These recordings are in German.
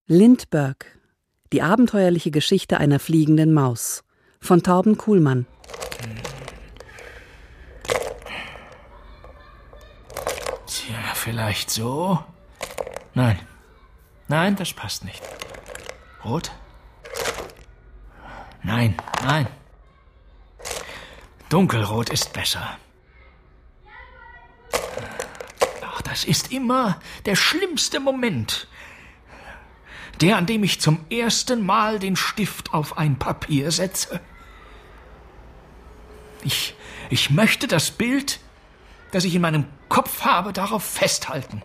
Lindbergh. Die abenteuerliche Geschichte einer fliegenden Maus von Torben Kuhlmann. Tja, vielleicht so? Nein. Nein, das passt nicht. Rot? Nein. Dunkelrot ist besser. Ach, das ist immer der schlimmste Moment. Der, an dem ich zum ersten Mal den Stift auf ein Papier setze. Ich möchte das Bild, das ich in meinem Kopf habe, darauf festhalten.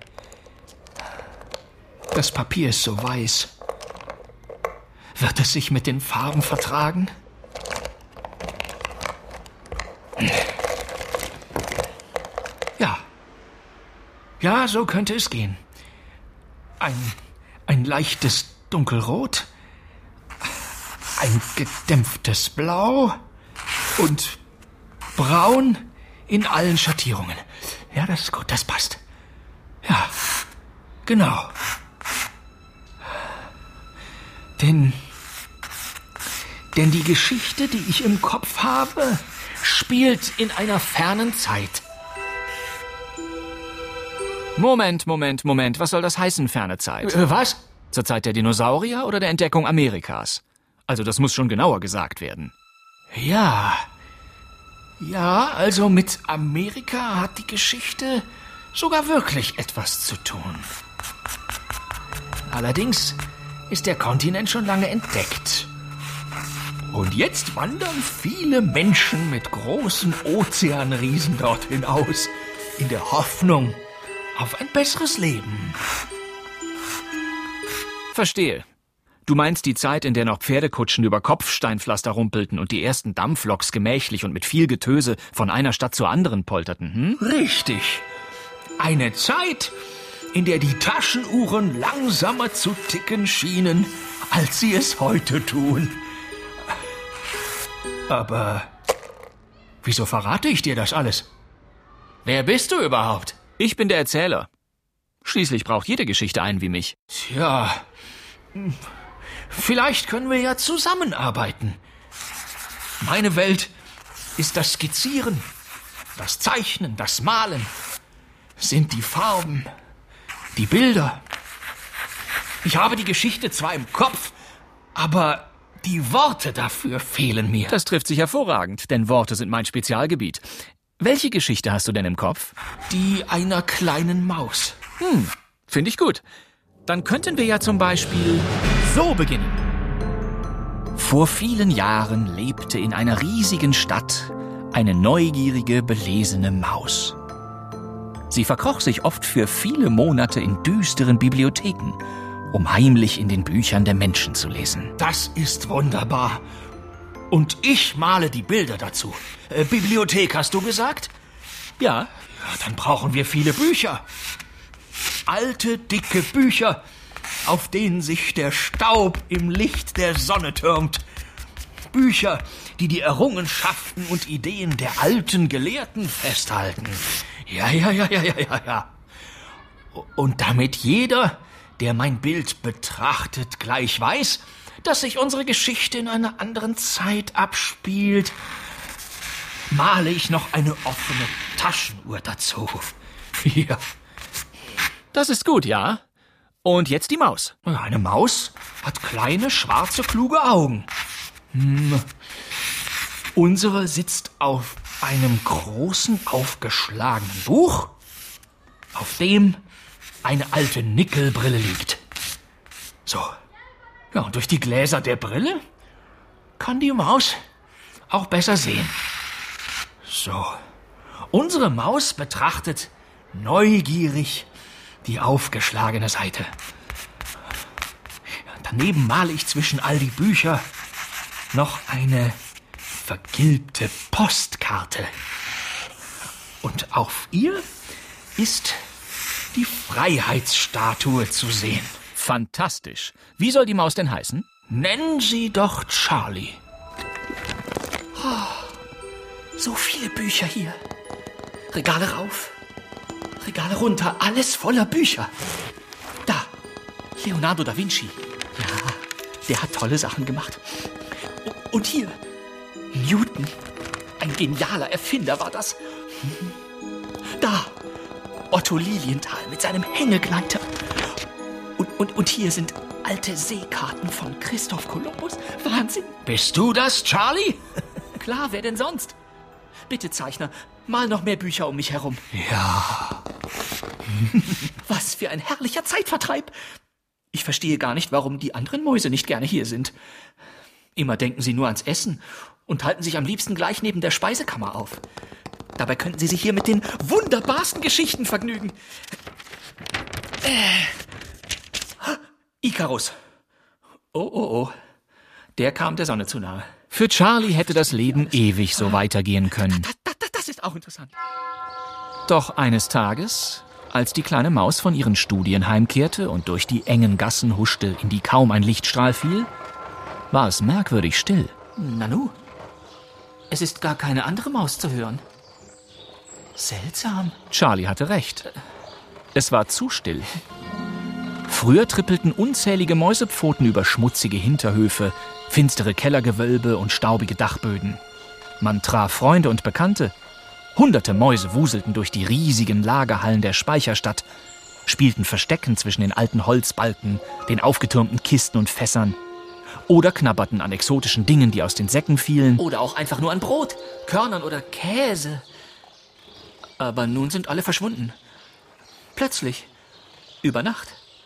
Das Papier ist so weiß. Wird es sich mit den Farben vertragen? Ja, so könnte es gehen. Ein leichtes Dunkelrot, ein gedämpftes Blau und Braun in allen Schattierungen. Ja, das ist gut, das passt. Ja, genau. Denn die Geschichte, die ich im Kopf habe, spielt in einer fernen Zeit. Moment. Was soll das heißen, ferne Zeit? Was? Zur Zeit der Dinosaurier oder der Entdeckung Amerikas? Also das muss schon genauer gesagt werden. Ja, also mit Amerika hat die Geschichte sogar wirklich etwas zu tun. Allerdings ist der Kontinent schon lange entdeckt. Und jetzt wandern viele Menschen mit großen Ozeanriesen dorthin aus, in der Hoffnung auf ein besseres Leben. Verstehe. Du meinst die Zeit, in der noch Pferdekutschen über Kopfsteinpflaster rumpelten und die ersten Dampfloks gemächlich und mit viel Getöse von einer Stadt zur anderen polterten, Richtig. Eine Zeit, in der die Taschenuhren langsamer zu ticken schienen, als sie es heute tun. Aber wieso verrate ich dir das alles? Wer bist du überhaupt? Ich bin der Erzähler. Schließlich braucht jede Geschichte einen wie mich. Tja, vielleicht können wir ja zusammenarbeiten. Meine Welt ist das Skizzieren, das Zeichnen, das Malen, sind die Farben, die Bilder. Ich habe die Geschichte zwar im Kopf, aber die Worte dafür fehlen mir. Das trifft sich hervorragend, denn Worte sind mein Spezialgebiet. Welche Geschichte hast du denn im Kopf? Die einer kleinen Maus. Finde ich gut. Dann könnten wir ja zum Beispiel so beginnen. Vor vielen Jahren lebte in einer riesigen Stadt eine neugierige, belesene Maus. Sie verkroch sich oft für viele Monate in düsteren Bibliotheken, um heimlich in den Büchern der Menschen zu lesen. Das ist wunderbar. Und ich male die Bilder dazu. Bibliothek, hast du gesagt? Ja. Dann brauchen wir viele Bücher. Alte, dicke Bücher, auf denen sich der Staub im Licht der Sonne türmt. Bücher, die die Errungenschaften und Ideen der alten Gelehrten festhalten. Ja. Und damit jeder, der mein Bild betrachtet, gleich weiß, dass sich unsere Geschichte in einer anderen Zeit abspielt, male ich noch eine offene Taschenuhr dazu. Ja. Das ist gut, ja. Und jetzt die Maus. Eine Maus hat kleine, schwarze, kluge Augen. Unsere sitzt auf einem großen, aufgeschlagenen Buch, auf dem eine alte Nickelbrille liegt. So. Ja, und durch die Gläser der Brille kann die Maus auch besser sehen. So. Unsere Maus betrachtet neugierig die aufgeschlagene Seite. Daneben male ich zwischen all die Bücher noch eine vergilbte Postkarte. Und auf ihr ist die Freiheitsstatue zu sehen. Fantastisch. Wie soll die Maus denn heißen? Nennen Sie doch Charlie. So viele Bücher hier. Regale rauf, Regale runter, alles voller Bücher. Da, Leonardo da Vinci, Ja, der hat tolle Sachen gemacht. Und hier, Newton. Ein genialer Erfinder war das. Da, Otto Lilienthal mit seinem Hängegleiter. Und hier sind alte Seekarten von Christoph Kolumbus. Wahnsinn. Bist du das, Charlie? Klar, wer denn sonst? Bitte, Zeichner, mal noch mehr Bücher um mich herum. Ja. Was für ein herrlicher Zeitvertreib. Ich verstehe gar nicht, warum die anderen Mäuse nicht gerne hier sind. Immer denken sie nur ans Essen und halten sich am liebsten gleich neben der Speisekammer auf. Dabei könnten sie sich hier mit den wunderbarsten Geschichten vergnügen. Ikarus. Oh. Der kam der Sonne zu nahe. Für Charlie hätte das Leben ewig so weitergehen können. Das ist auch interessant. Doch eines Tages, als die kleine Maus von ihren Studien heimkehrte und durch die engen Gassen huschte, in die kaum ein Lichtstrahl fiel, war es merkwürdig still. Nanu, es ist gar keine andere Maus zu hören. Seltsam. Charlie hatte recht. Es war zu still. Früher trippelten unzählige Mäusepfoten über schmutzige Hinterhöfe, finstere Kellergewölbe und staubige Dachböden. Man traf Freunde und Bekannte. Hunderte Mäuse wuselten durch die riesigen Lagerhallen der Speicherstadt, spielten Verstecken zwischen den alten Holzbalken, den aufgetürmten Kisten und Fässern oder knabberten an exotischen Dingen, die aus den Säcken fielen. Oder auch einfach nur an Brot, Körnern oder Käse. Aber nun sind alle verschwunden. Plötzlich. Über Nacht.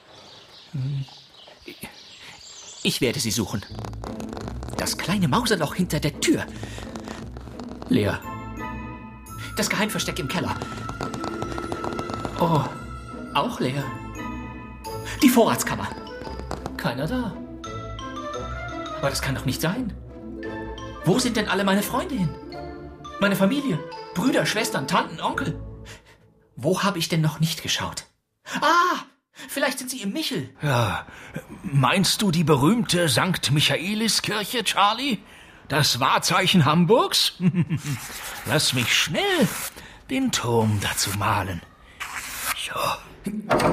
Ich werde sie suchen. Das kleine Mauserloch hinter der Tür. Leer. Das Geheimversteck im Keller. Oh, auch leer. Die Vorratskammer. Keiner da. Aber das kann doch nicht sein. Wo sind denn alle meine Freunde hin? Meine Familie? Brüder, Schwestern, Tanten, Onkel? Wo habe ich denn noch nicht geschaut? Ah, vielleicht sind sie im Michel. Ja, meinst du die berühmte St. Michaeliskirche, Charlie? Das Wahrzeichen Hamburgs? Lass mich schnell den Turm dazu malen. So.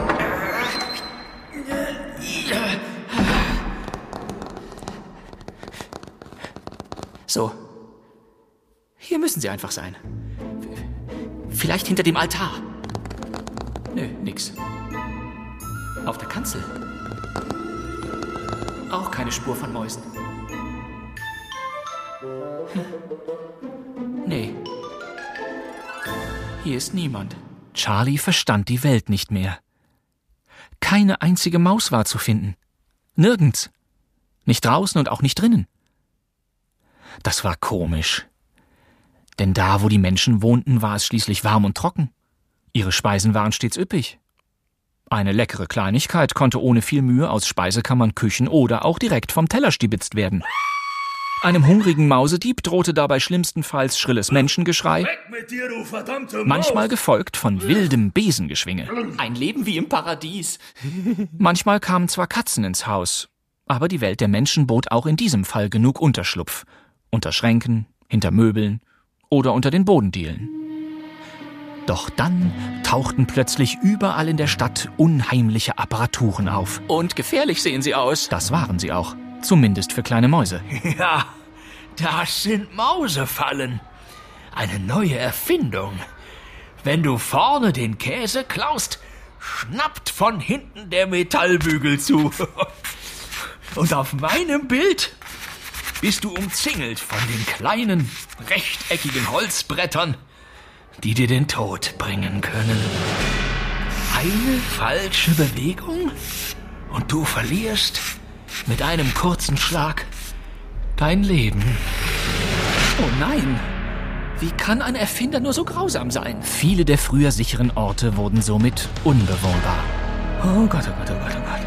So. Hier müssen sie einfach sein. Vielleicht hinter dem Altar. Nö, nix. Auf der Kanzel. Auch keine Spur von Mäusen. Nee. Hier ist niemand. Charlie verstand die Welt nicht mehr. Keine einzige Maus war zu finden. Nirgends. Nicht draußen und auch nicht drinnen. Das war komisch. Denn da, wo die Menschen wohnten, war es schließlich warm und trocken. Ihre Speisen waren stets üppig. Eine leckere Kleinigkeit konnte ohne viel Mühe aus Speisekammern, Küchen oder auch direkt vom Teller stibitzt werden. Einem hungrigen Mausedieb drohte dabei schlimmstenfalls schrilles Menschengeschrei, Weg mit dir, du verdammte Maus! Manchmal gefolgt von wildem Besengeschwinge. Ein Leben wie im Paradies. Manchmal kamen zwar Katzen ins Haus, aber die Welt der Menschen bot auch in diesem Fall genug Unterschlupf. Unter Schränken, hinter Möbeln oder unter den Bodendielen. Doch dann tauchten plötzlich überall in der Stadt unheimliche Apparaturen auf. Und gefährlich sehen sie aus. Das waren sie auch. Zumindest für kleine Mäuse. Ja, das sind Mausefallen. Eine neue Erfindung. Wenn du vorne den Käse klaust, schnappt von hinten der Metallbügel zu. Und auf meinem Bild bist du umzingelt von den kleinen, rechteckigen Holzbrettern, die dir den Tod bringen können. Eine falsche Bewegung und du verlierst mit einem kurzen Schlag dein Leben. Oh nein! Wie kann ein Erfinder nur so grausam sein? Viele der früher sicheren Orte wurden somit unbewohnbar. Oh Gott, oh Gott, oh Gott, oh Gott.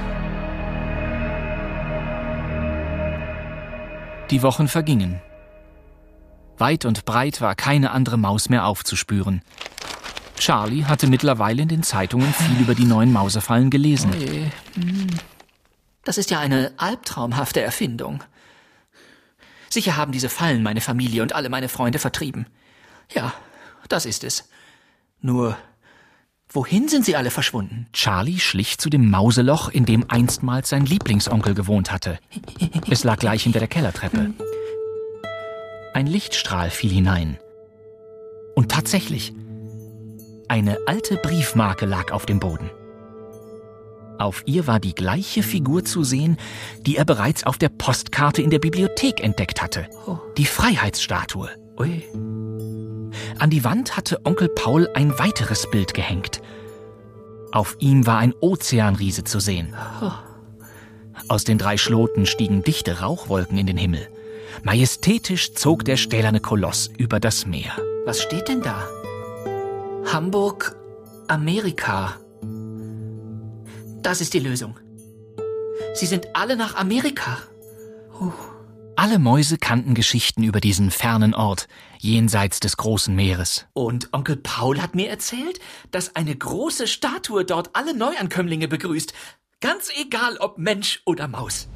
Die Wochen vergingen. Weit und breit war keine andere Maus mehr aufzuspüren. Charlie hatte mittlerweile in den Zeitungen viel über die neuen Mausefallen gelesen. Oje. Das ist ja eine albtraumhafte Erfindung. Sicher haben diese Fallen meine Familie und alle meine Freunde vertrieben. Ja, das ist es. Nur, Wohin sind sie alle verschwunden? Charlie schlich zu dem Mauseloch, in dem einstmals sein Lieblingsonkel gewohnt hatte. Es lag gleich hinter der Kellertreppe. Ein Lichtstrahl fiel hinein. Und tatsächlich, eine alte Briefmarke lag auf dem Boden. Auf ihr war die gleiche Figur zu sehen, die er bereits auf der Postkarte in der Bibliothek entdeckt hatte. Die Freiheitsstatue. Ui. An die Wand hatte Onkel Paul ein weiteres Bild gehängt. Auf ihm war ein Ozeanriese zu sehen. Aus den 3 Schloten stiegen dichte Rauchwolken in den Himmel. Majestätisch zog der stählerne Koloss über das Meer. Was steht denn da? Hamburg, Amerika. Das ist die Lösung. Sie sind alle nach Amerika. Alle Mäuse kannten Geschichten über diesen fernen Ort, jenseits des großen Meeres. Und Onkel Paul hat mir erzählt, dass eine große Statue dort alle Neuankömmlinge begrüßt. Ganz egal, ob Mensch oder Maus.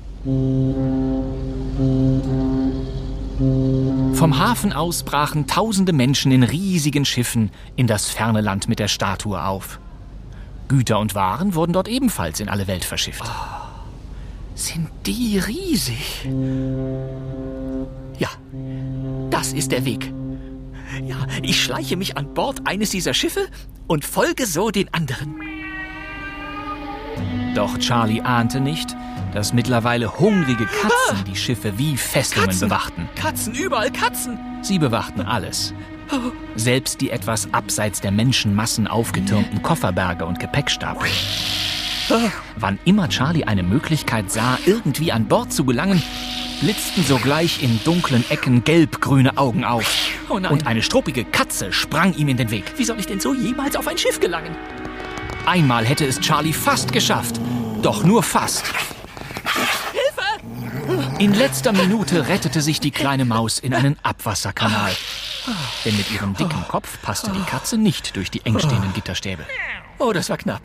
Vom Hafen aus brachen tausende Menschen in riesigen Schiffen in das ferne Land mit der Statue auf. Güter und Waren wurden dort ebenfalls in alle Welt verschifft. Sind die riesig? Ja, das ist der Weg. Ja, ich schleiche mich an Bord eines dieser Schiffe und folge so den anderen. Doch Charlie ahnte nicht, dass mittlerweile hungrige Katzen die Schiffe wie Festungen bewachten. Katzen, überall Katzen. Sie bewachten alles. Selbst die etwas abseits der Menschenmassen aufgetürmten Kofferberge und Gepäckstapel. Wann immer Charlie eine Möglichkeit sah, irgendwie an Bord zu gelangen, blitzten sogleich in dunklen Ecken gelb-grüne Augen auf. Oh nein. Und eine struppige Katze sprang ihm in den Weg. Wie soll ich denn so jemals auf ein Schiff gelangen? Einmal hätte es Charlie fast geschafft. Doch nur fast. Hilfe! In letzter Minute rettete sich die kleine Maus in einen Abwasserkanal. Denn mit ihrem dicken Kopf passte die Katze nicht durch die engstehenden Gitterstäbe. Oh, das war knapp.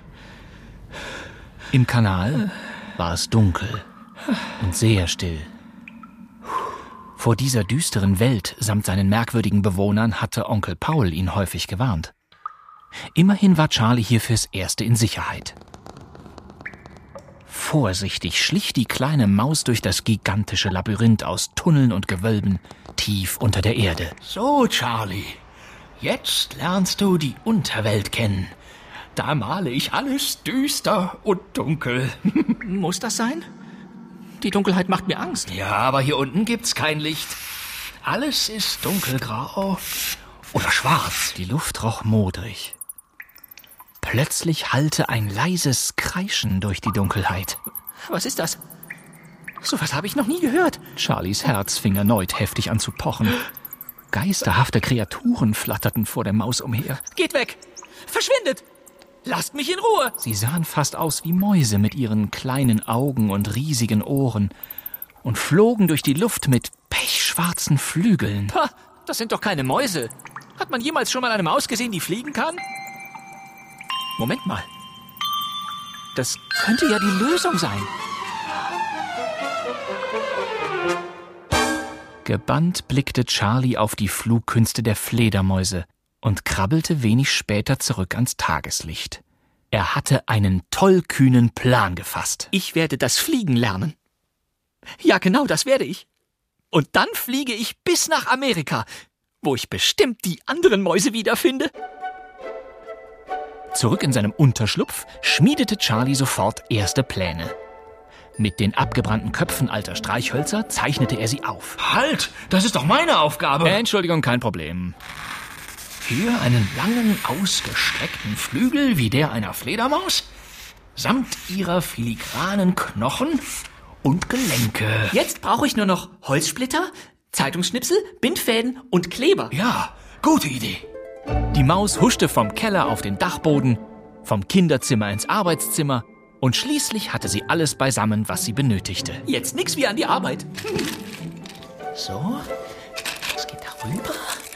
Im Kanal war es dunkel und sehr still. Vor dieser düsteren Welt samt seinen merkwürdigen Bewohnern hatte Onkel Paul ihn häufig gewarnt. Immerhin war Charlie hier fürs Erste in Sicherheit. Vorsichtig schlich die kleine Maus durch das gigantische Labyrinth aus Tunneln und Gewölben tief unter der Erde. So, Charlie, jetzt lernst du die Unterwelt kennen. Da male ich alles düster und dunkel. Muss das sein? Die Dunkelheit macht mir Angst. Ja, aber hier unten gibt's kein Licht. Alles ist dunkelgrau oder schwarz. Die Luft roch modrig. Plötzlich hallte ein leises Kreischen durch die Dunkelheit. Was ist das? So was habe ich noch nie gehört. Charlies Herz fing erneut heftig an zu pochen. Geisterhafte Kreaturen flatterten vor der Maus umher. Geht weg! Verschwindet! Lasst mich in Ruhe! Sie sahen fast aus wie Mäuse mit ihren kleinen Augen und riesigen Ohren und flogen durch die Luft mit pechschwarzen Flügeln. Pah, das sind doch keine Mäuse. Hat man jemals schon mal eine Maus gesehen, die fliegen kann? Moment mal. Das könnte ja die Lösung sein. Gebannt blickte Charlie auf die Flugkünste der Fledermäuse und krabbelte wenig später zurück ans Tageslicht. Er hatte einen tollkühnen Plan gefasst. Ich werde das Fliegen lernen. Ja, genau, das werde ich. Und dann fliege ich bis nach Amerika, wo ich bestimmt die anderen Mäuse wiederfinde. Zurück in seinem Unterschlupf schmiedete Charlie sofort erste Pläne. Mit den abgebrannten Köpfen alter Streichhölzer zeichnete er sie auf. Halt, das ist doch meine Aufgabe. Entschuldigung, kein Problem. Hier einen langen, ausgestreckten Flügel wie der einer Fledermaus, samt ihrer filigranen Knochen und Gelenke. Jetzt brauche ich nur noch Holzsplitter, Zeitungsschnipsel, Bindfäden und Kleber. Ja, gute Idee. Die Maus huschte vom Keller auf den Dachboden, vom Kinderzimmer ins Arbeitszimmer und schließlich hatte sie alles beisammen, was sie benötigte. Jetzt nix wie an die Arbeit. So, das geht da rüber.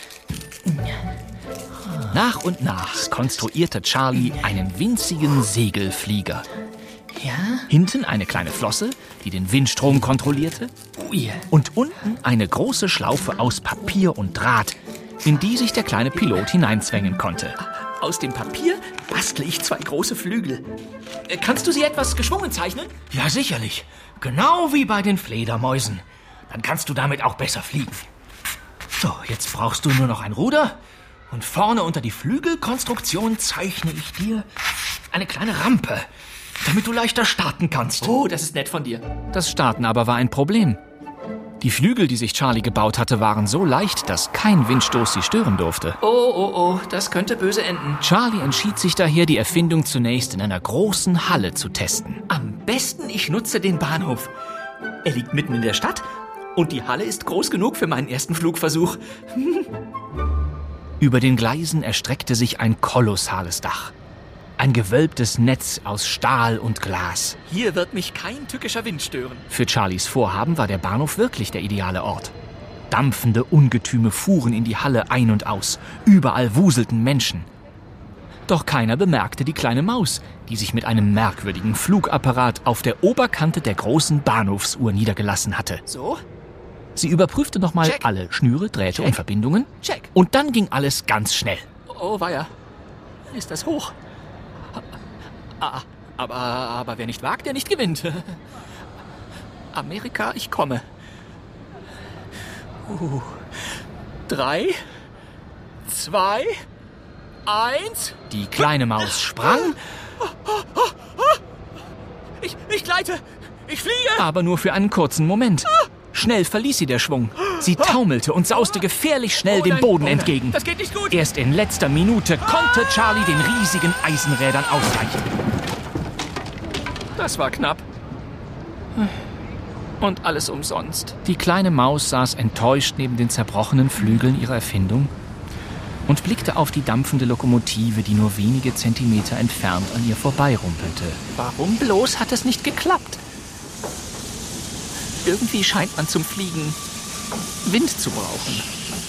Nach und nach konstruierte Charlie einen winzigen Segelflieger. Ja? Hinten eine kleine Flosse, die den Windstrom kontrollierte. Ui. Und unten eine große Schlaufe aus Papier und Draht, in die sich der kleine Pilot hineinzwängen konnte. Aus dem Papier bastle ich 2 große Flügel. Kannst du sie etwas geschwungen zeichnen? Ja, sicherlich. Genau wie bei den Fledermäusen. Dann kannst du damit auch besser fliegen. So, jetzt brauchst du nur noch ein Ruder. Und vorne unter die Flügelkonstruktion zeichne ich dir eine kleine Rampe, damit du leichter starten kannst. Oh, das ist nett von dir. Das Starten aber war ein Problem. Die Flügel, die sich Charlie gebaut hatte, waren so leicht, dass kein Windstoß sie stören durfte. Oh, das könnte böse enden. Charlie entschied sich daher, die Erfindung zunächst in einer großen Halle zu testen. Am besten, ich nutze den Bahnhof. Er liegt mitten in der Stadt und die Halle ist groß genug für meinen ersten Flugversuch. Über den Gleisen erstreckte sich ein kolossales Dach. Ein gewölbtes Netz aus Stahl und Glas. Hier wird mich kein tückischer Wind stören. Für Charlies Vorhaben war der Bahnhof wirklich der ideale Ort. Dampfende Ungetüme fuhren in die Halle ein und aus. Überall wuselten Menschen. Doch keiner bemerkte die kleine Maus, die sich mit einem merkwürdigen Flugapparat auf der Oberkante der großen Bahnhofsuhr niedergelassen hatte. So? Sie überprüfte nochmal alle Schnüre, Drähte und Verbindungen. Check. Und dann ging alles ganz schnell. Oh, weia. Ist das hoch? Aber wer nicht wagt, der nicht gewinnt. Amerika, ich komme. 3, 2, 1. Die kleine Maus sprang. Ich gleite. Ich fliege. Aber nur für einen kurzen Moment. Schnell verließ sie der Schwung. Sie taumelte und sauste gefährlich schnell dem Boden entgegen. Das geht nicht gut. Erst in letzter Minute konnte Charlie den riesigen Eisenrädern ausweichen. Das war knapp. Und alles umsonst. Die kleine Maus saß enttäuscht neben den zerbrochenen Flügeln ihrer Erfindung und blickte auf die dampfende Lokomotive, die nur wenige Zentimeter entfernt an ihr vorbeirumpelte. Warum bloß hat es nicht geklappt? Irgendwie scheint man zum Fliegen Wind zu brauchen.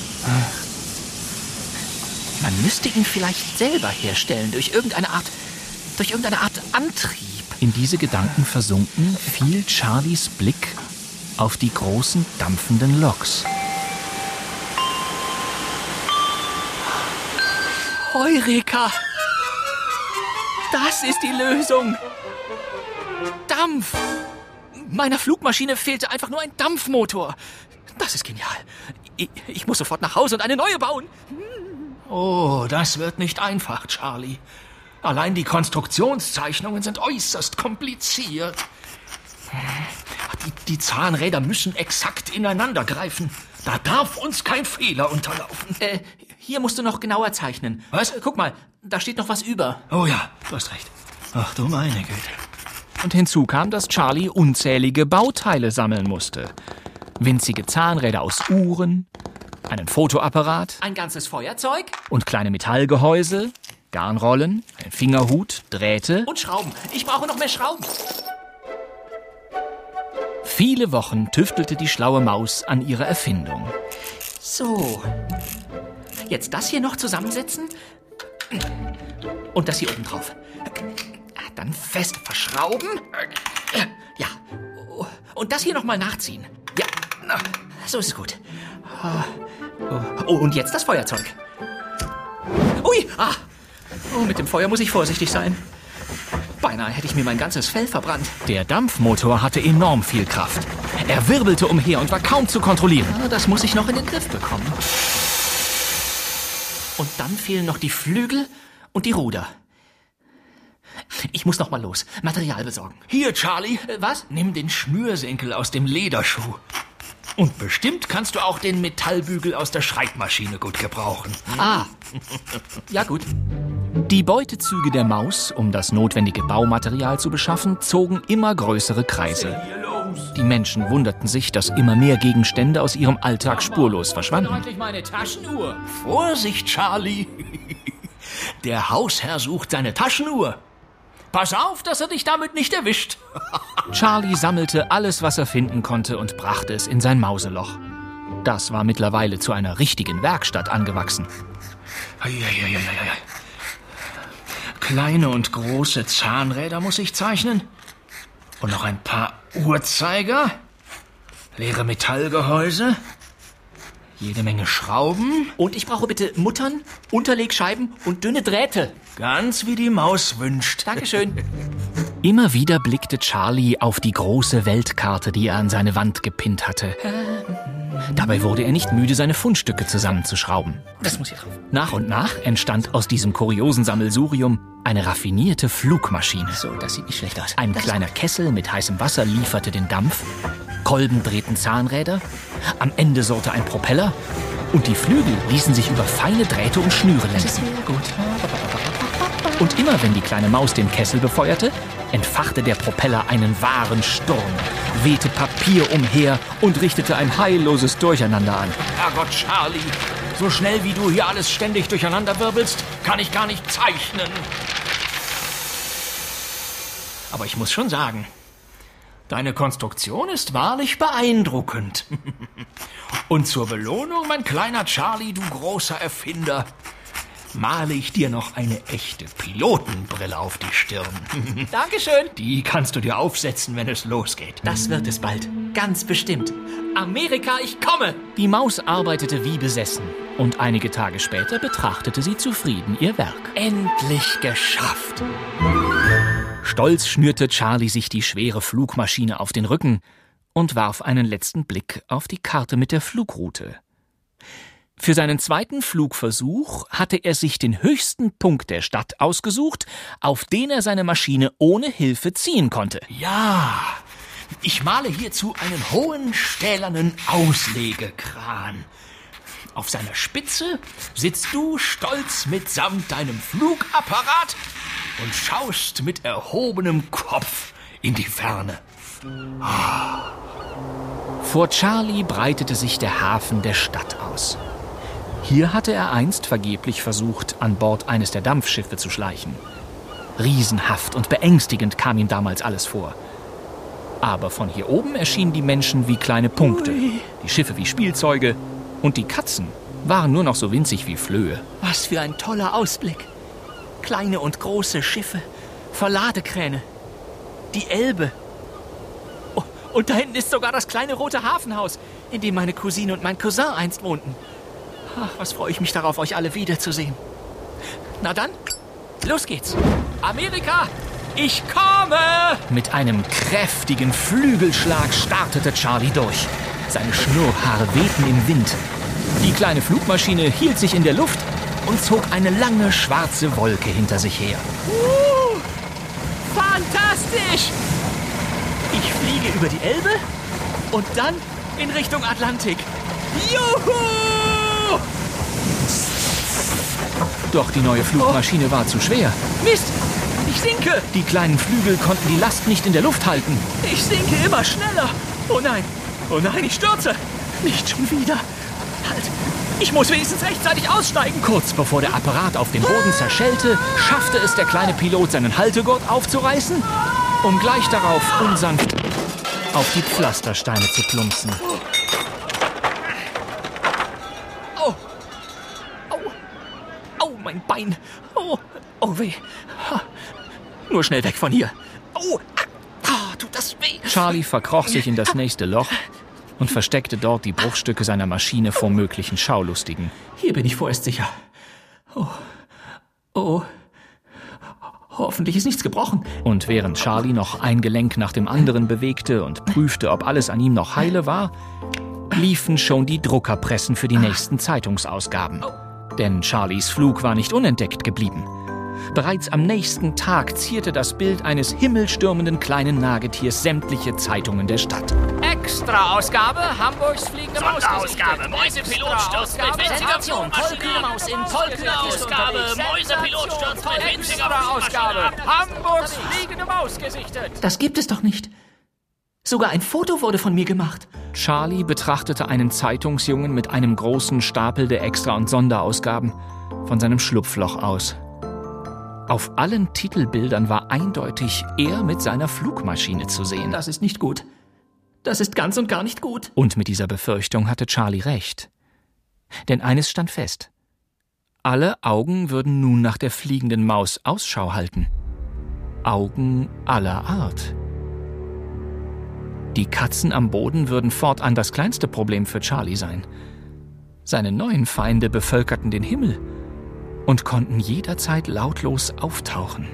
Man müsste ihn vielleicht selber herstellen, durch irgendeine Art Antrieb. In diese Gedanken versunken, fiel Charlies Blick auf die großen dampfenden Loks. Eureka! Das ist die Lösung! Dampf! Meiner Flugmaschine fehlte einfach nur ein Dampfmotor. Das ist genial. Ich muss sofort nach Hause und eine neue bauen. Oh, das wird nicht einfach, Charlie. Allein die Konstruktionszeichnungen sind äußerst kompliziert. Die Zahnräder müssen exakt ineinander greifen. Da darf uns kein Fehler unterlaufen. Hier musst du noch genauer zeichnen. Was? Guck mal, da steht noch was über. Oh ja, du hast recht. Ach du meine Güte. Und hinzu kam, dass Charlie unzählige Bauteile sammeln musste. Winzige Zahnräder aus Uhren, einen Fotoapparat, ein ganzes Feuerzeug und kleine Metallgehäuse, Garnrollen, ein Fingerhut, Drähte und Schrauben. Ich brauche noch mehr Schrauben. Viele Wochen tüftelte die schlaue Maus an ihrer Erfindung. So, jetzt das hier noch zusammensetzen und das hier oben drauf. Dann fest verschrauben. Ja, und das hier nochmal nachziehen. Ja, so ist es gut. Oh, und jetzt das Feuerzeug. Ui, Oh, mit dem Feuer muss ich vorsichtig sein. Beinahe hätte ich mir mein ganzes Fell verbrannt. Der Dampfmotor hatte enorm viel Kraft. Er wirbelte umher und war kaum zu kontrollieren. Das muss ich noch in den Griff bekommen. Und dann fehlen noch die Flügel und die Ruder. Ich muss noch mal los. Material besorgen. Hier, Charlie. Was? Nimm den Schnürsenkel aus dem Lederschuh. Und bestimmt kannst du auch den Metallbügel aus der Schreibmaschine gut gebrauchen. Ja gut. Die Beutezüge der Maus, um das notwendige Baumaterial zu beschaffen, zogen immer größere Kreise. Die Menschen wunderten sich, dass immer mehr Gegenstände aus ihrem Alltag spurlos verschwanden. Eigentlich meine Taschenuhr. Vorsicht, Charlie. Der Hausherr sucht seine Taschenuhr. Pass auf, dass er dich damit nicht erwischt. Charlie sammelte alles, was er finden konnte, und brachte es in sein Mauseloch. Das war mittlerweile zu einer richtigen Werkstatt angewachsen. Kleine und große Zahnräder muss ich zeichnen. Und noch ein paar Uhrzeiger. Leere Metallgehäuse. jede Menge Schrauben. Und ich brauche bitte Muttern, Unterlegscheiben und dünne Drähte. Ganz wie die Maus wünscht. Dankeschön. Immer wieder blickte Charlie auf die große Weltkarte, die er an seine Wand gepinnt hatte. Dabei wurde er nicht müde, seine Fundstücke zusammenzuschrauben. Das muss hier drauf. Nach und nach entstand aus diesem kuriosen Sammelsurium eine raffinierte Flugmaschine. So, das sieht nicht schlecht aus. Ein kleiner Kessel mit heißem Wasser lieferte den Dampf, Kolben drehten Zahnräder, am Ende surrte ein Propeller und die Flügel ließen sich über feine Drähte und Schnüre lenken. Sehr gut. Und immer wenn die kleine Maus den Kessel befeuerte, entfachte der Propeller einen wahren Sturm, wehte Papier umher und richtete ein heilloses Durcheinander an. Herrgott, Charlie, so schnell wie du hier alles ständig durcheinander wirbelst, kann ich gar nicht zeichnen. Aber ich muss schon sagen, deine Konstruktion ist wahrlich beeindruckend. Und zur Belohnung, mein kleiner Charlie, du großer Erfinder, male ich dir noch eine echte Pilotenbrille auf die Stirn. Dankeschön. Die kannst du dir aufsetzen, wenn es losgeht. Das wird es bald. Ganz bestimmt. Amerika, ich komme. Die Maus arbeitete wie besessen und einige Tage später betrachtete sie zufrieden ihr Werk. Endlich geschafft. Stolz schnürte Charlie sich die schwere Flugmaschine auf den Rücken und warf einen letzten Blick auf die Karte mit der Flugroute. Für seinen zweiten Flugversuch hatte er sich den höchsten Punkt der Stadt ausgesucht, auf den er seine Maschine ohne Hilfe ziehen konnte. Ja, ich male hierzu einen hohen, stählernen Auslegekran. Auf seiner Spitze sitzt du stolz mitsamt deinem Flugapparat und schaust mit erhobenem Kopf in die Ferne. Vor Charlie breitete sich der Hafen der Stadt aus. Hier hatte er einst vergeblich versucht, an Bord eines der Dampfschiffe zu schleichen. Riesenhaft und beängstigend kam ihm damals alles vor. Aber von hier oben erschienen die Menschen wie kleine Punkte, die Schiffe wie Spielzeuge und die Katzen waren nur noch so winzig wie Flöhe. Was für ein toller Ausblick. Kleine und große Schiffe, Verladekräne, die Elbe. Oh, und da hinten ist sogar das kleine rote Hafenhaus, in dem meine Cousine und mein Cousin einst wohnten. Ach, was freue ich mich darauf, euch alle wiederzusehen. Na dann, los geht's. Amerika, ich komme! Mit einem kräftigen Flügelschlag startete Charlie durch. Seine Schnurrhaare wehten im Wind. Die kleine Flugmaschine hielt sich in der Luft und zog eine lange schwarze Wolke hinter sich her. Fantastisch! Ich fliege über die Elbe und dann in Richtung Atlantik. Juhu! Doch die neue Flugmaschine war zu schwer. Mist, ich sinke! Die kleinen Flügel konnten die Last nicht in der Luft halten. Ich sinke immer schneller. Oh nein, ich stürze. Nicht schon wieder. Halt, ich muss wenigstens rechtzeitig aussteigen. Kurz bevor der Apparat auf dem Boden zerschellte, schaffte es der kleine Pilot, seinen Haltegurt aufzureißen, um gleich darauf unsanft auf die Pflastersteine zu plumpsen. Mein Bein. Oh weh. Nur schnell weg von hier. Tut das weh. Charlie verkroch sich in das nächste Loch und versteckte dort die Bruchstücke seiner Maschine vor möglichen Schaulustigen. Hier bin ich vorerst sicher. Oh. Hoffentlich ist nichts gebrochen. Und während Charlie noch ein Gelenk nach dem anderen bewegte und prüfte, ob alles an ihm noch heile war, liefen schon die Druckerpressen für die nächsten Zeitungsausgaben. Denn Charlies Flug war nicht unentdeckt geblieben. Bereits am nächsten Tag zierte das Bild eines himmelstürmenden kleinen Nagetiers sämtliche Zeitungen der Stadt. Extra-Ausgabe, Hamburgs fliegende Maus. Sonderausgabe, Mäusepilot stürzt mit winziger tollkühne Maus in Sonderausgabe, Mäusepilot stürzt mit winziger Extra-Ausgabe, Hamburgs fliegende Maus gesichtet. Das gibt es doch nicht. Sogar ein Foto wurde von mir gemacht. Charlie betrachtete einen Zeitungsjungen mit einem großen Stapel der Extra- und Sonderausgaben von seinem Schlupfloch aus. Auf allen Titelbildern war eindeutig er mit seiner Flugmaschine zu sehen. Das ist nicht gut. Das ist ganz und gar nicht gut. Und mit dieser Befürchtung hatte Charlie recht. Denn eines stand fest. Alle Augen würden nun nach der fliegenden Maus Ausschau halten. Augen aller Art. Die Katzen am Boden würden fortan das kleinste Problem für Charlie sein. Seine neuen Feinde bevölkerten den Himmel und konnten jederzeit lautlos auftauchen.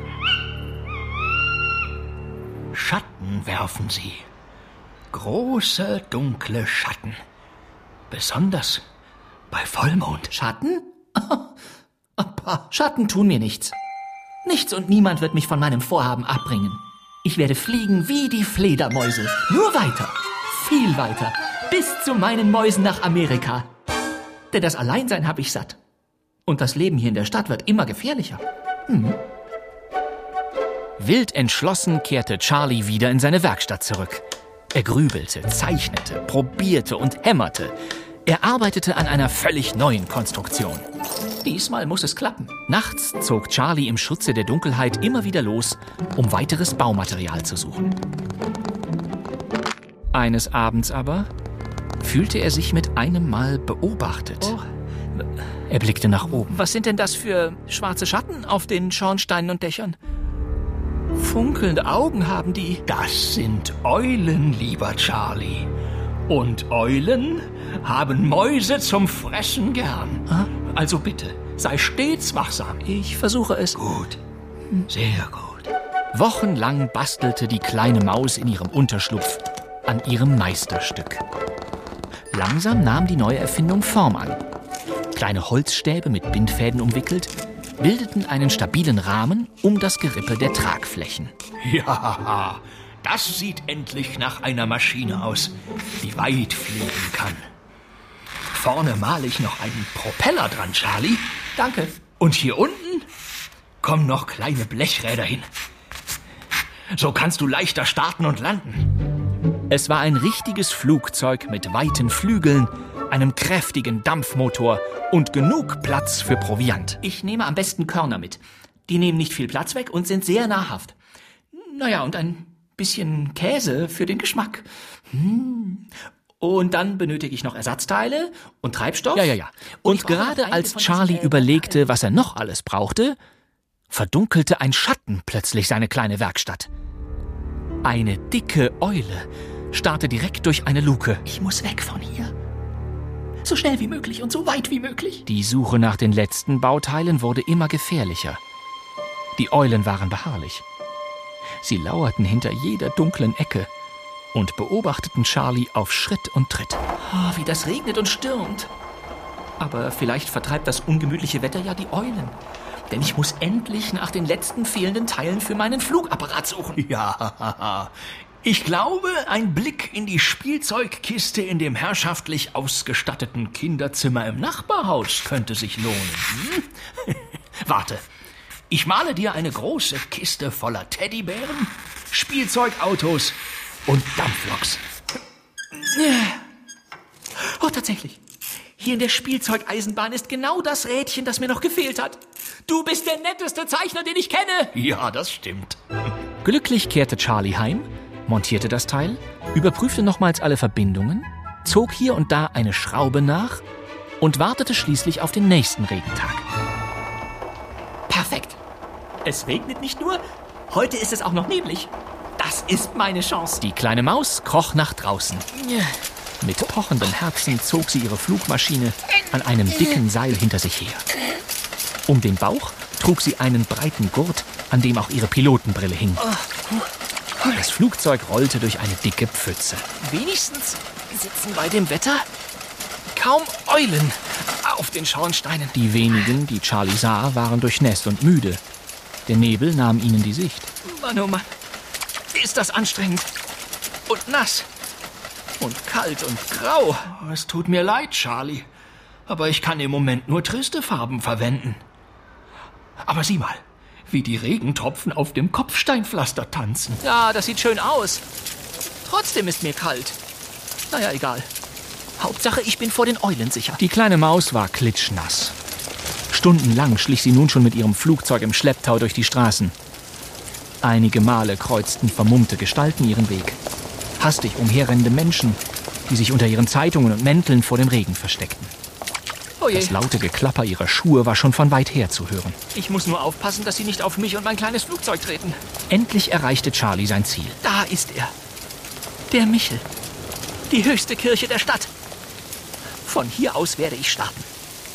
Schatten werfen sie. Große, dunkle Schatten. Besonders bei Vollmond. Schatten? Schatten tun mir nichts. Nichts und niemand wird mich von meinem Vorhaben abbringen. Ich werde fliegen wie die Fledermäuse. Nur weiter, viel weiter, bis zu meinen Mäusen nach Amerika. Denn das Alleinsein habe ich satt. Und das Leben hier in der Stadt wird immer gefährlicher. Wild entschlossen kehrte Charlie wieder in seine Werkstatt zurück. Er grübelte, zeichnete, probierte und hämmerte. Er arbeitete an einer völlig neuen Konstruktion. Diesmal muss es klappen. Nachts zog Charlie im Schutze der Dunkelheit immer wieder los, um weiteres Baumaterial zu suchen. Eines Abends aber fühlte er sich mit einem Mal beobachtet. Oh. Er blickte nach oben. Was sind denn das für schwarze Schatten auf den Schornsteinen und Dächern? Funkelnde Augen haben die. Das sind Eulen, lieber Charlie. Und Eulen haben Mäuse zum Fressen gern. Also bitte, sei stets wachsam. Ich versuche es. Gut, sehr gut. Wochenlang bastelte die kleine Maus in ihrem Unterschlupf an ihrem Meisterstück. Langsam nahm die neue Erfindung Form an. Kleine Holzstäbe mit Bindfäden umwickelt bildeten einen stabilen Rahmen um das Gerippe der Tragflächen. Ja, das sieht endlich nach einer Maschine aus, die weit fliegen kann. Vorne male ich noch einen Propeller dran, Charlie. Danke. Und hier unten kommen noch kleine Blechräder hin. So kannst du leichter starten und landen. Es war ein richtiges Flugzeug mit weiten Flügeln, einem kräftigen Dampfmotor und genug Platz für Proviant. Ich nehme am besten Körner mit. Die nehmen nicht viel Platz weg und sind sehr nahrhaft. Naja, und ein bisschen Käse für den Geschmack. Und dann benötige ich noch Ersatzteile und Treibstoff. Ja. Und gerade als Charlie überlegte, was er noch alles brauchte, verdunkelte ein Schatten plötzlich seine kleine Werkstatt. Eine dicke Eule starrte direkt durch eine Luke. Ich muss weg von hier. So schnell wie möglich und so weit wie möglich. Die Suche nach den letzten Bauteilen wurde immer gefährlicher. Die Eulen waren beharrlich. Sie lauerten hinter jeder dunklen Ecke und beobachteten Charlie auf Schritt und Tritt. Oh, wie das regnet und stürmt. Aber vielleicht vertreibt das ungemütliche Wetter ja die Eulen. Denn ich muss endlich nach den letzten fehlenden Teilen für meinen Flugapparat suchen. Ja, ich glaube, ein Blick in die Spielzeugkiste in dem herrschaftlich ausgestatteten Kinderzimmer im Nachbarhaus könnte sich lohnen. Warte, ich male dir eine große Kiste voller Teddybären, Spielzeugautos und Dampfloks. Oh, tatsächlich. Hier in der Spielzeugeisenbahn ist genau das Rädchen, das mir noch gefehlt hat. Du bist der netteste Zeichner, den ich kenne. Ja, das stimmt. Glücklich kehrte Charlie heim, montierte das Teil, überprüfte nochmals alle Verbindungen, zog hier und da eine Schraube nach und wartete schließlich auf den nächsten Regentag. Perfekt. Es regnet nicht nur, heute ist es auch noch neblig. Das ist meine Chance. Die kleine Maus kroch nach draußen. Mit pochendem Herzen zog sie ihre Flugmaschine an einem dicken Seil hinter sich her. Um den Bauch trug sie einen breiten Gurt, an dem auch ihre Pilotenbrille hing. Das Flugzeug rollte durch eine dicke Pfütze. Wenigstens sitzen bei dem Wetter kaum Eulen auf den Schornsteinen. Die wenigen, die Charlie sah, waren durchnässt und müde. Der Nebel nahm ihnen die Sicht. Mann, oh Mann, ist das anstrengend. Und nass. Und kalt und grau. Es tut mir leid, Charlie, aber ich kann im Moment nur triste Farben verwenden. Aber sieh mal, wie die Regentropfen auf dem Kopfsteinpflaster tanzen. Ja, das sieht schön aus. Trotzdem ist mir kalt. Naja, egal. Hauptsache, ich bin vor den Eulen sicher. Die kleine Maus war klitschnass. Stundenlang schlich sie nun schon mit ihrem Flugzeug im Schlepptau durch die Straßen. Einige Male kreuzten vermummte Gestalten ihren Weg. Hastig umherrennende Menschen, die sich unter ihren Zeitungen und Mänteln vor dem Regen versteckten. Oh je. Das laute Geklapper ihrer Schuhe war schon von weit her zu hören. Ich muss nur aufpassen, dass sie nicht auf mich und mein kleines Flugzeug treten. Endlich erreichte Charlie sein Ziel. Da ist er. Der Michel. Die höchste Kirche der Stadt. Von hier aus werde ich starten.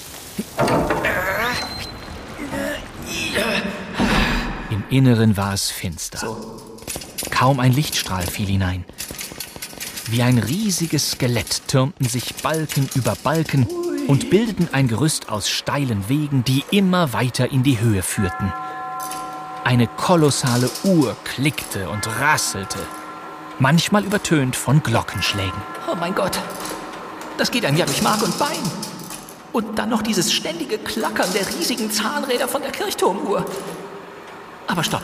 Im Inneren war es finster. Kaum ein Lichtstrahl fiel hinein. Wie ein riesiges Skelett türmten sich Balken über Balken und bildeten ein Gerüst aus steilen Wegen, die immer weiter in die Höhe führten. Eine kolossale Uhr klickte und rasselte, manchmal übertönt von Glockenschlägen. Oh mein Gott, das geht einem ja durch Mark und Bein. Und dann noch dieses ständige Klackern der riesigen Zahnräder von der Kirchturmuhr. Aber stopp.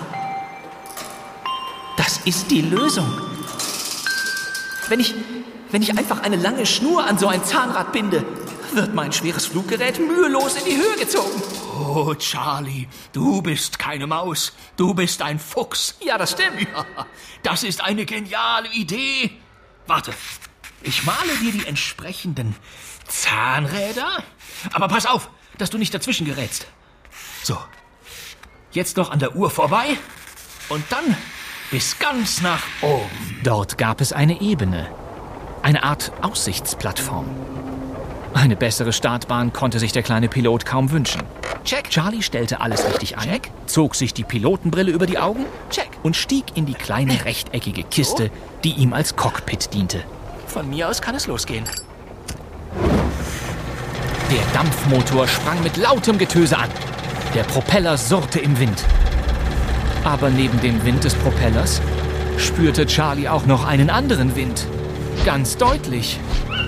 Das ist die Lösung. Wenn ich einfach eine lange Schnur an so ein Zahnrad binde, wird mein schweres Fluggerät mühelos in die Höhe gezogen. Oh, Charlie, du bist keine Maus. Du bist ein Fuchs. Ja, das stimmt. Ja, das ist eine geniale Idee. Warte, ich male dir die entsprechenden Zahnräder. Aber pass auf, dass du nicht dazwischen gerätst. So, jetzt noch an der Uhr vorbei und dann bis ganz nach oben. Dort gab es eine Ebene, eine Art Aussichtsplattform. Eine bessere Startbahn konnte sich der kleine Pilot kaum wünschen. Check. Charlie stellte alles richtig ein, Check. zog sich die Pilotenbrille über die Augen Check. und stieg in die kleine rechteckige Kiste, die ihm als Cockpit diente. Von mir aus kann es losgehen. Der Dampfmotor sprang mit lautem Getöse an. Der Propeller surrte im Wind. Aber neben dem Wind des Propellers spürte Charlie auch noch einen anderen Wind. Ganz deutlich.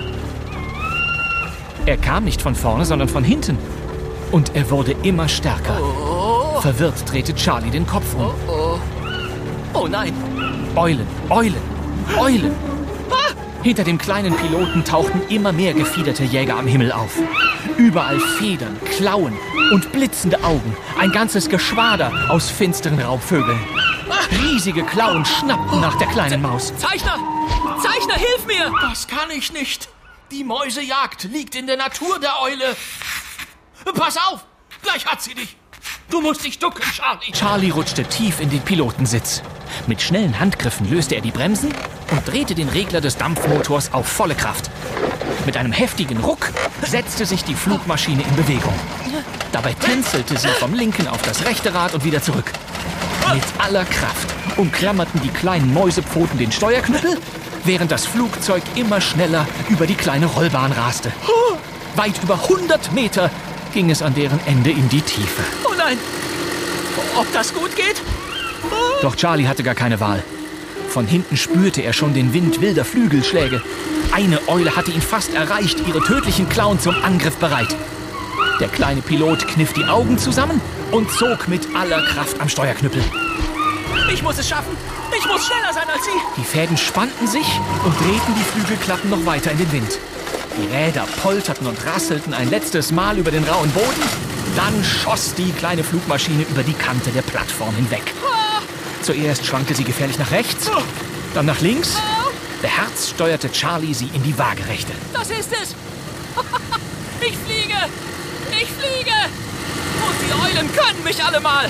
Er kam nicht von vorne, sondern von hinten. Und er wurde immer stärker. Verwirrt drehte Charlie den Kopf um. Oh nein. Eulen, Eulen, Eulen. Hinter dem kleinen Piloten tauchten immer mehr gefiederte Jäger am Himmel auf. Überall Federn, Klauen und blitzende Augen. Ein ganzes Geschwader aus finsteren Raubvögeln. Riesige Klauen schnappten nach der kleinen Maus. Zeichner! Zeichner, hilf mir! Das kann ich nicht. Die Mäusejagd liegt in der Natur der Eule. Pass auf, gleich hat sie dich. Du musst dich ducken, Charlie. Charlie rutschte tief in den Pilotensitz. Mit schnellen Handgriffen löste er die Bremsen und drehte den Regler des Dampfmotors auf volle Kraft. Mit einem heftigen Ruck setzte sich die Flugmaschine in Bewegung. Dabei tänzelte sie vom linken auf das rechte Rad und wieder zurück. Mit aller Kraft umklammerten die kleinen Mäusepfoten den Steuerknüppel, während das Flugzeug immer schneller über die kleine Rollbahn raste. Weit über 100 Meter ging es an deren Ende in die Tiefe. Oh nein! Ob das gut geht? Doch Charlie hatte gar keine Wahl. Von hinten spürte er schon den Wind wilder Flügelschläge. Eine Eule hatte ihn fast erreicht, ihre tödlichen Klauen zum Angriff bereit. Der kleine Pilot kniff die Augen zusammen und zog mit aller Kraft am Steuerknüppel. Ich muss es schaffen! Ich muss schneller sein als Sie! Die Fäden spannten sich und drehten die Flügelklappen noch weiter in den Wind. Die Räder polterten und rasselten ein letztes Mal über den rauen Boden. Dann schoss die kleine Flugmaschine über die Kante der Plattform hinweg. Zuerst schwankte sie gefährlich nach rechts, dann nach links. Beherzt steuerte Charlie sie in die Waagerechte. Das ist es! Ich fliege! Ich fliege! Und die Eulen können mich alle mal!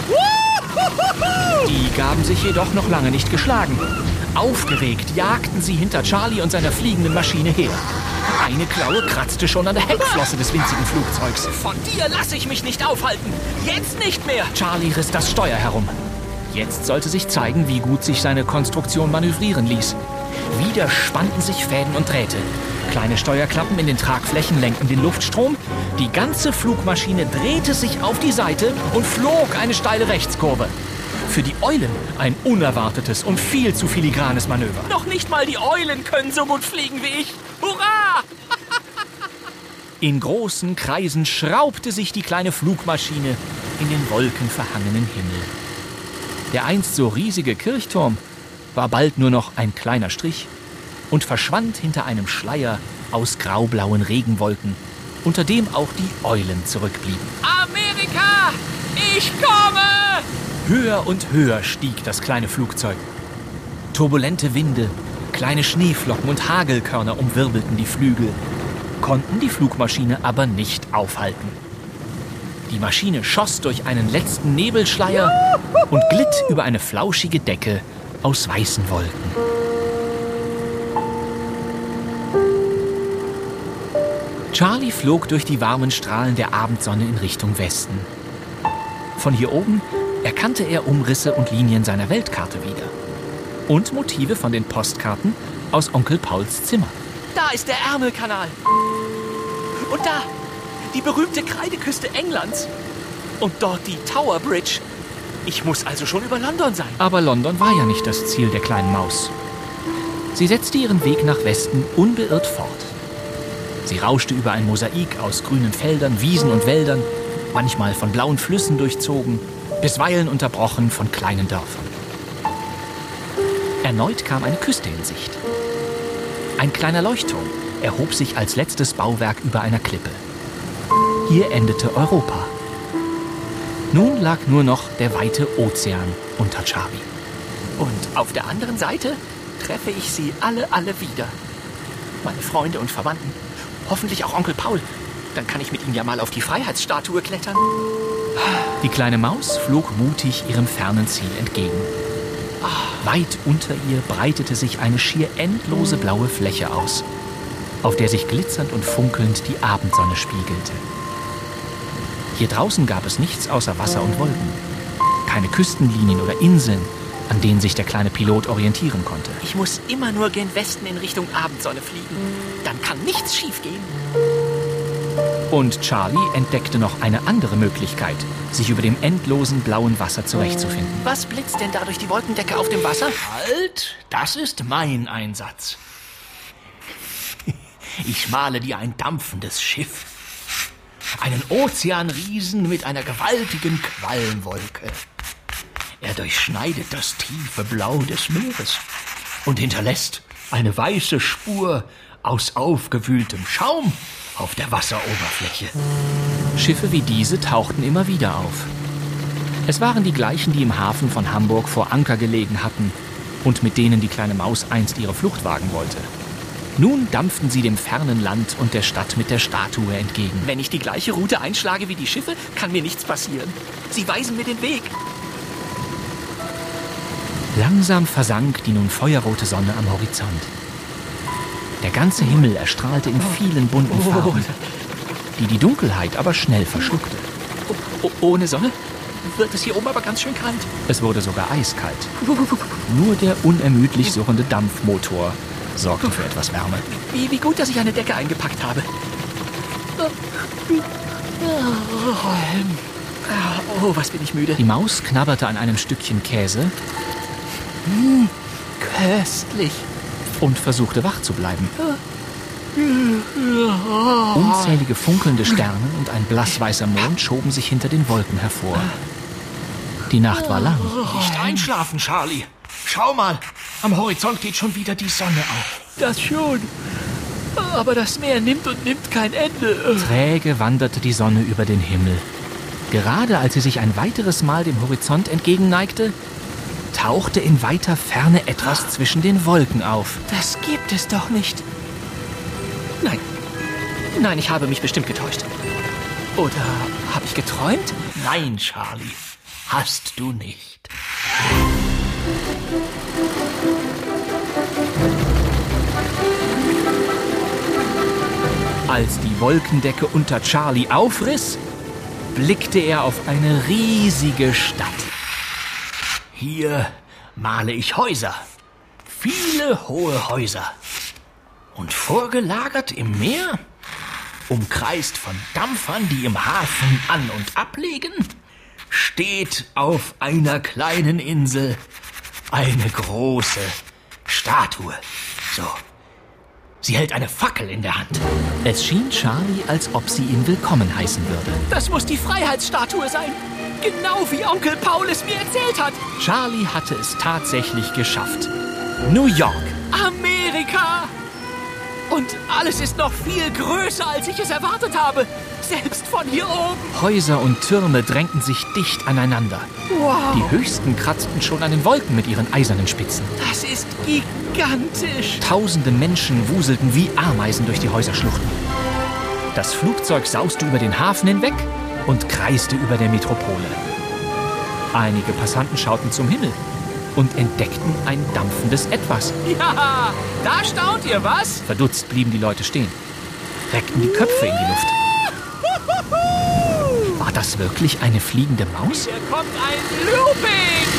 Die gaben sich jedoch noch lange nicht geschlagen. Aufgeregt jagten sie hinter Charlie und seiner fliegenden Maschine her. Eine Klaue kratzte schon an der Heckflosse des winzigen Flugzeugs. Von dir lasse ich mich nicht aufhalten! Jetzt nicht mehr! Charlie riss das Steuer herum. Jetzt sollte sich zeigen, wie gut sich seine Konstruktion manövrieren ließ. Wieder spannten sich Fäden und Drähte. Kleine Steuerklappen in den Tragflächen lenkten den Luftstrom. Die ganze Flugmaschine drehte sich auf die Seite und flog eine steile Rechtskurve. Für die Eulen ein unerwartetes und viel zu filigranes Manöver. Noch nicht mal die Eulen können so gut fliegen wie ich! Hurra! In großen Kreisen schraubte sich die kleine Flugmaschine in den wolkenverhangenen Himmel. Der einst so riesige Kirchturm war bald nur noch ein kleiner Strich und verschwand hinter einem Schleier aus graublauen Regenwolken, unter dem auch die Eulen zurückblieben. Amerika! Ich komme! Höher und höher stieg das kleine Flugzeug. Turbulente Winde, kleine Schneeflocken und Hagelkörner umwirbelten die Flügel, konnten die Flugmaschine aber nicht aufhalten. Die Maschine schoss durch einen letzten Nebelschleier und glitt über eine flauschige Decke aus weißen Wolken. Charlie flog durch die warmen Strahlen der Abendsonne in Richtung Westen. Von hier oben erkannte er Umrisse und Linien seiner Weltkarte wieder. Und Motive von den Postkarten aus Onkel Pauls Zimmer. Da ist der Ärmelkanal. Und da, die berühmte Kreideküste Englands. Und dort die Tower Bridge. Ich muss also schon über London sein. Aber London war ja nicht das Ziel der kleinen Maus. Sie setzte ihren Weg nach Westen unbeirrt fort. Sie rauschte über ein Mosaik aus grünen Feldern, Wiesen und Wäldern, manchmal von blauen Flüssen durchzogen, bisweilen unterbrochen von kleinen Dörfern. Erneut kam eine Küste in Sicht. Ein kleiner Leuchtturm erhob sich als letztes Bauwerk über einer Klippe. Hier endete Europa. Nun lag nur noch der weite Ozean unter Charlie. Und auf der anderen Seite treffe ich sie alle wieder. Meine Freunde und Verwandten. Hoffentlich auch Onkel Paul. Dann kann ich mit ihm ja mal auf die Freiheitsstatue klettern. Die kleine Maus flog mutig ihrem fernen Ziel entgegen. Weit unter ihr breitete sich eine schier endlose blaue Fläche aus, auf der sich glitzernd und funkelnd die Abendsonne spiegelte. Hier draußen gab es nichts außer Wasser und Wolken. Keine Küstenlinien oder Inseln, an denen sich der kleine Pilot orientieren konnte. Ich muss immer nur gen Westen in Richtung Abendsonne fliegen. Dann kann nichts schiefgehen. Und Charlie entdeckte noch eine andere Möglichkeit, sich über dem endlosen blauen Wasser zurechtzufinden. Was blitzt denn da durch die Wolkendecke auf dem Wasser? Halt, das ist mein Einsatz. Ich male dir ein dampfendes Schiff. Einen Ozeanriesen mit einer gewaltigen Quallenwolke. Er durchschneidet das tiefe Blau des Meeres und hinterlässt eine weiße Spur aus aufgewühltem Schaum auf der Wasseroberfläche. Schiffe wie diese tauchten immer wieder auf. Es waren die gleichen, die im Hafen von Hamburg vor Anker gelegen hatten und mit denen die kleine Maus einst ihre Flucht wagen wollte. Nun dampften sie dem fernen Land und der Stadt mit der Statue entgegen. Wenn ich die gleiche Route einschlage wie die Schiffe, kann mir nichts passieren. Sie weisen mir den Weg. Langsam versank die nun feuerrote Sonne am Horizont. Der ganze Himmel erstrahlte in vielen bunten Farben, die Dunkelheit aber schnell verschluckte. Ohne Sonne wird es hier oben aber ganz schön kalt. Es wurde sogar eiskalt. Nur der unermüdlich surrende Dampfmotor sorgte für etwas Wärme. Wie gut, dass ich eine Decke eingepackt habe. Oh, was bin ich müde. Die Maus knabberte an einem Stückchen Käse. Köstlich. Und versuchte wach zu bleiben. Unzählige funkelnde Sterne und ein blassweißer Mond schoben sich hinter den Wolken hervor. Die Nacht war lang. Nicht einschlafen, Charlie. Schau mal, am Horizont geht schon wieder die Sonne auf. Das schon. Aber das Meer nimmt und nimmt kein Ende. Träge wanderte die Sonne über den Himmel. Gerade als sie sich ein weiteres Mal dem Horizont entgegenneigte, tauchte in weiter Ferne etwas zwischen den Wolken auf. Das gibt es doch nicht. Nein, ich habe mich bestimmt getäuscht. Oder habe ich geträumt? Nein, Charlie, hast du nicht. Als die Wolkendecke unter Charlie aufriss, blickte er auf eine riesige Stadt. Hier male ich Häuser. Viele hohe Häuser. Und vorgelagert im Meer, umkreist von Dampfern, die im Hafen an- und ablegen, steht auf einer kleinen Insel eine große Statue. So. Sie hält eine Fackel in der Hand. Es schien Charlie, als ob sie ihn willkommen heißen würde. Das muss die Freiheitsstatue sein. Genau wie Onkel Paul es mir erzählt hat. Charlie hatte es tatsächlich geschafft. New York. Amerika! Und alles ist noch viel größer, als ich es erwartet habe. Selbst von hier oben. Häuser und Türme drängten sich dicht aneinander. Wow. Die höchsten kratzten schon an den Wolken mit ihren eisernen Spitzen. Das ist gigantisch. Tausende Menschen wuselten wie Ameisen durch die Häuserschluchten. Das Flugzeug sauste über den Hafen hinweg und kreiste über der Metropole. Einige Passanten schauten zum Himmel und entdeckten ein dampfendes Etwas. Ja, da staunt ihr, was? Verdutzt blieben die Leute stehen. reckten die Köpfe in die Luft. War das wirklich eine fliegende Maus? Hier kommt ein Looping!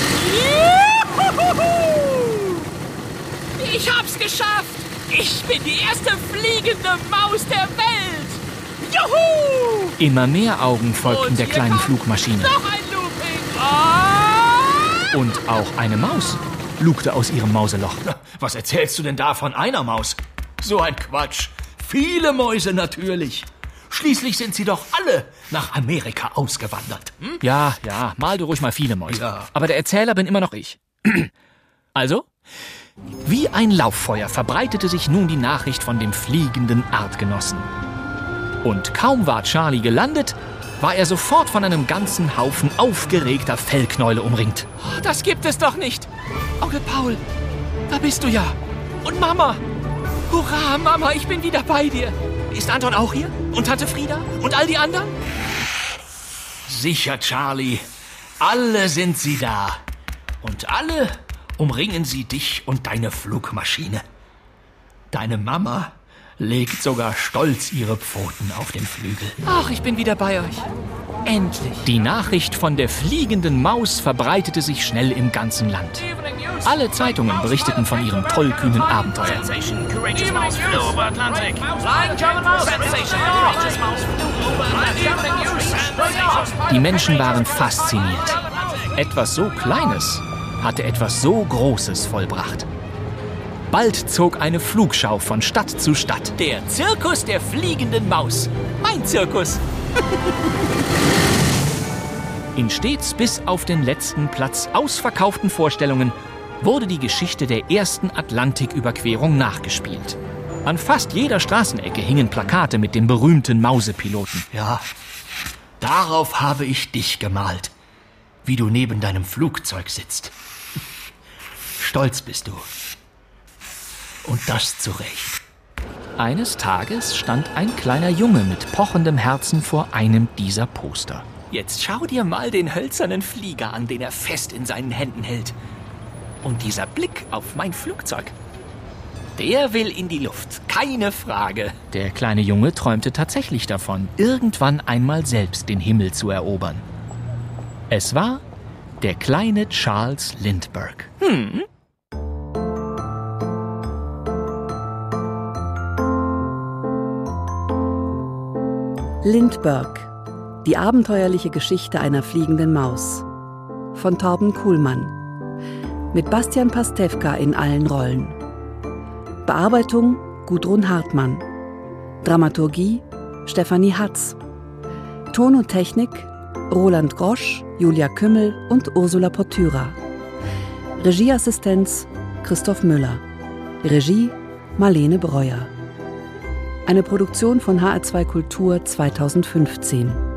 Ich hab's geschafft! Ich bin die erste fliegende Maus der Welt! Juhu! Immer mehr Augen folgten Und der hier kleinen kommt Flugmaschine. Noch ein Looping! Oh! Und auch eine Maus lugte aus ihrem Mauseloch. Was erzählst du denn da von einer Maus? So ein Quatsch. Viele Mäuse natürlich. Schließlich sind sie doch alle nach Amerika ausgewandert. Hm? Ja, mal du ruhig mal viele Mäuse. Ja. Aber der Erzähler bin immer noch ich. Also, wie ein Lauffeuer verbreitete sich nun die Nachricht von dem fliegenden Artgenossen. Und kaum war Charlie gelandet, war er sofort von einem ganzen Haufen aufgeregter Fellknäule umringt. Das gibt es doch nicht! Onkel Paul, da bist du ja! Und Mama! Hurra, Mama, ich bin wieder bei dir! Ist Anton auch hier? Und Tante Frieda? Und all die anderen? Sicher, Charlie. Alle sind sie da. Und alle umringen sie dich und deine Flugmaschine. Deine Mama legt sogar stolz ihre Pfoten auf den Flügel. Ach, ich bin wieder bei euch. Endlich. Die Nachricht von der fliegenden Maus verbreitete sich schnell im ganzen Land. Alle Zeitungen berichteten von ihrem tollkühnen Abenteuer. Sensation, courageous mouse flew over Atlantic. Flying German mouse. Sensation, courageous mouse flew over Atlantic. Die Menschen waren fasziniert. Etwas so Kleines hatte etwas so Großes vollbracht. Bald zog eine Flugschau von Stadt zu Stadt. Der Zirkus der fliegenden Maus. Mein Zirkus. In stets bis auf den letzten Platz ausverkauften Vorstellungen wurde die Geschichte der ersten Atlantiküberquerung nachgespielt. An fast jeder Straßenecke hingen Plakate mit dem berühmten Mausepiloten. Ja, darauf habe ich dich gemalt, wie du neben deinem Flugzeug sitzt. Stolz bist du. Und das zu Recht. Eines Tages stand ein kleiner Junge mit pochendem Herzen vor einem dieser Poster. Jetzt schau dir mal den hölzernen Flieger an, den er fest in seinen Händen hält. Und dieser Blick auf mein Flugzeug. Der will in die Luft, keine Frage. Der kleine Junge träumte tatsächlich davon, irgendwann einmal selbst den Himmel zu erobern. Es war der kleine Charles Lindbergh. Lindbergh. Die abenteuerliche Geschichte einer fliegenden Maus. Von Torben Kuhlmann. Mit Bastian Pastewka in allen Rollen. Bearbeitung Gudrun Hartmann. Dramaturgie Stefanie Hatz. Ton und Technik Roland Grosch, Julia Kümmel und Ursula Portyra. Regieassistenz Christoph Müller. Regie Marlene Breuer. Eine Produktion von HR2 Kultur 2015.